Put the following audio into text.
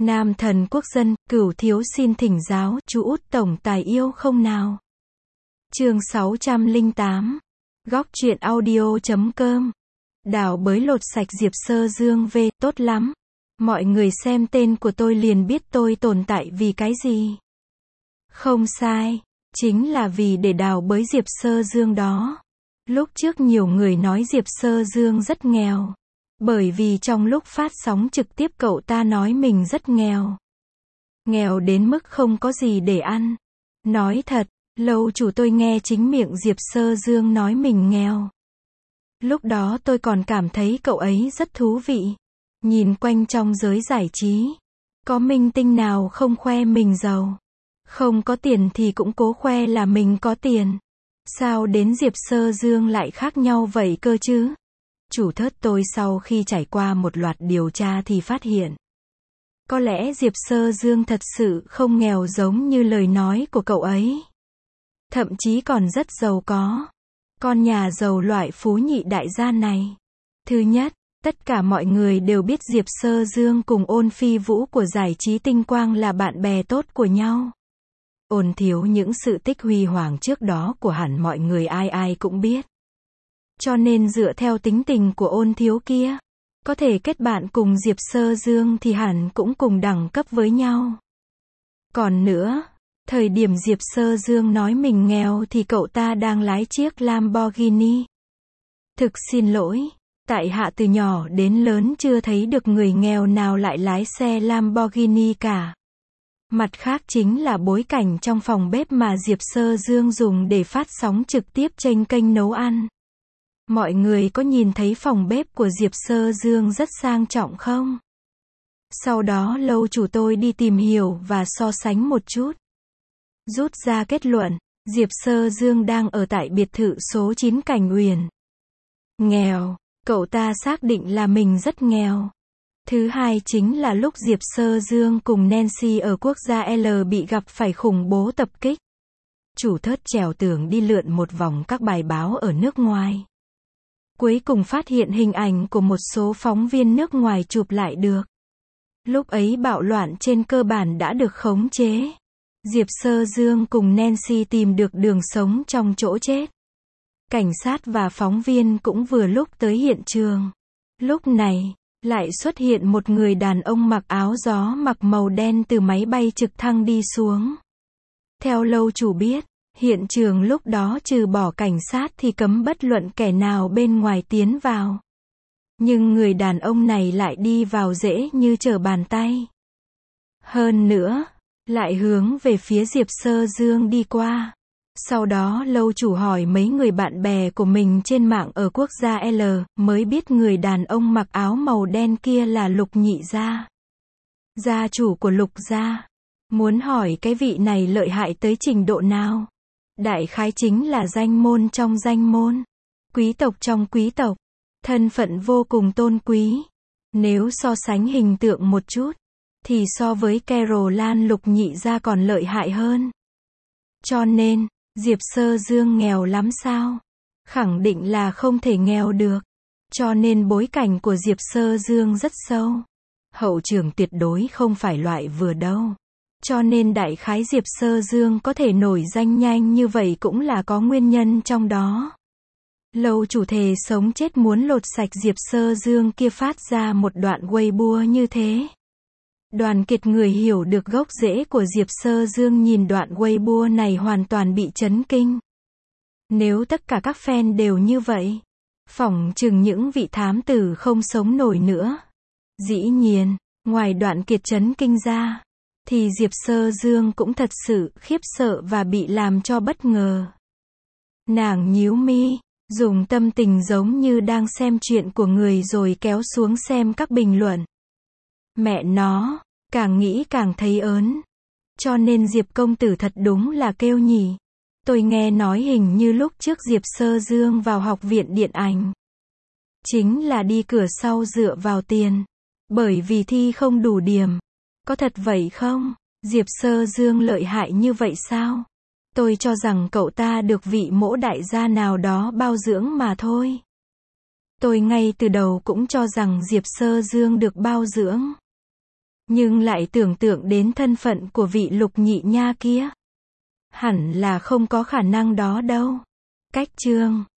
Nam thần quốc dân, Cửu thiếu xin thỉnh giáo, chú út tổng tài yêu không nào? Chương 608. Góc truyện audio.com. Đào bới lột sạch Diệp Sơ Dương về, tốt lắm. Mọi người xem tên của tôi liền biết tôi tồn tại vì cái gì. Không sai, chính là vì để đào bới Diệp Sơ Dương đó. Lúc trước nhiều người nói Diệp Sơ Dương rất nghèo. Bởi vì trong lúc phát sóng trực tiếp cậu ta nói mình rất nghèo. Nghèo đến mức không có gì để ăn. Nói thật, lâu chủ tôi nghe chính miệng Diệp Sơ Dương nói mình nghèo. Lúc đó tôi còn cảm thấy cậu ấy rất thú vị. Nhìn quanh trong giới giải trí, có minh tinh nào không khoe mình giàu. Không có tiền thì cũng cố khoe là mình có tiền. Sao đến Diệp Sơ Dương lại khác nhau vậy cơ chứ? Chủ thớt tôi sau khi trải qua một loạt điều tra thì phát hiện. Có lẽ Diệp Sơ Dương thật sự không nghèo giống như lời nói của cậu ấy. Thậm chí còn rất giàu có. Con nhà giàu loại phú nhị đại gia này. Thứ nhất, tất cả mọi người đều biết Diệp Sơ Dương cùng Ôn Phi Vũ của giải trí Tinh Quang là bạn bè tốt của nhau. Ôn thiếu những sự tích huy hoàng trước đó của hẳn mọi người ai ai cũng biết. Cho nên dựa theo tính tình của Ôn thiếu kia, có thể kết bạn cùng Diệp Sơ Dương thì hẳn cũng cùng đẳng cấp với nhau. Còn nữa, thời điểm Diệp Sơ Dương nói mình nghèo thì cậu ta đang lái chiếc Lamborghini. Thực xin lỗi, tại hạ từ nhỏ đến lớn chưa thấy được người nghèo nào lại lái xe Lamborghini cả. Mặt khác chính là bối cảnh trong phòng bếp mà Diệp Sơ Dương dùng để phát sóng trực tiếp trên kênh nấu ăn. Mọi người có nhìn thấy phòng bếp của Diệp Sơ Dương rất sang trọng không? Sau đó lâu chủ tôi đi tìm hiểu và so sánh một chút. Rút ra kết luận, Diệp Sơ Dương đang ở tại biệt thự số 9 Cảnh Uyển. Nghèo, cậu ta xác định là mình rất nghèo. Thứ hai chính là lúc Diệp Sơ Dương cùng Nancy ở quốc gia L bị gặp phải khủng bố tập kích. Chủ thớt trèo tường đi lượn một vòng các bài báo ở nước ngoài. Cuối cùng phát hiện hình ảnh của một số phóng viên nước ngoài chụp lại được. Lúc ấy bạo loạn trên cơ bản đã được khống chế. Diệp Sơ Dương cùng Nancy tìm được đường sống trong chỗ chết. Cảnh sát và phóng viên cũng vừa lúc tới hiện trường. Lúc này, lại xuất hiện một người đàn ông mặc áo gió mặc màu đen từ máy bay trực thăng đi xuống. Theo lâu chủ biết, hiện trường lúc đó trừ bỏ cảnh sát thì cấm bất luận kẻ nào bên ngoài tiến vào. Nhưng người đàn ông này lại đi vào dễ như trở bàn tay. Hơn nữa, lại hướng về phía Diệp Sơ Dương đi qua. Sau đó lâu chủ hỏi mấy người bạn bè của mình trên mạng ở quốc gia L, mới biết người đàn ông mặc áo màu đen kia là Lục Nhị Gia. Gia chủ của Lục gia. Muốn hỏi cái vị này lợi hại tới trình độ nào? Đại khái chính là danh môn trong danh môn. Quý tộc trong quý tộc. Thân phận vô cùng tôn quý. Nếu so sánh hình tượng một chút, thì so với Carol Lan Lục Nhị Gia còn lợi hại hơn. Cho nên, Diệp Sơ Dương nghèo lắm sao? Khẳng định là không thể nghèo được. Cho nên bối cảnh của Diệp Sơ Dương rất sâu. Hậu trường tuyệt đối không phải loại vừa đâu. Cho nên đại khái Diệp Sơ Dương có thể nổi danh nhanh như vậy cũng là có nguyên nhân trong đó. Lâu chủ thề sống chết muốn lột sạch Diệp Sơ Dương kia phát ra một đoạn Weibo như thế. Đoàn Kiệt người hiểu được gốc rễ của Diệp Sơ Dương nhìn đoạn Weibo này hoàn toàn bị chấn kinh. Nếu tất cả các fan đều như vậy, phỏng chừng những vị thám tử không sống nổi nữa. Dĩ nhiên, ngoài Đoạn Kiệt chấn kinh ra, thì Diệp Sơ Dương cũng thật sự khiếp sợ và bị làm cho bất ngờ. Nàng nhíu mi, dùng tâm tình giống như đang xem chuyện của người rồi kéo xuống xem các bình luận. Mẹ nó, càng nghĩ càng thấy ớn. Cho nên Diệp công tử thật đúng là kêu nhỉ. Tôi nghe nói hình như lúc trước Diệp Sơ Dương vào học viện điện ảnh. Chính là đi cửa sau dựa vào tiền. Bởi vì thi không đủ điểm. Có thật vậy không? Diệp Sơ Dương lợi hại như vậy sao? Tôi cho rằng cậu ta được vị mỗ đại gia nào đó bao dưỡng mà thôi. Tôi ngay từ đầu cũng cho rằng Diệp Sơ Dương được bao dưỡng. Nhưng lại tưởng tượng đến thân phận của vị Lục Nhị Nha kia. Hẳn là không có khả năng đó đâu. Cách chương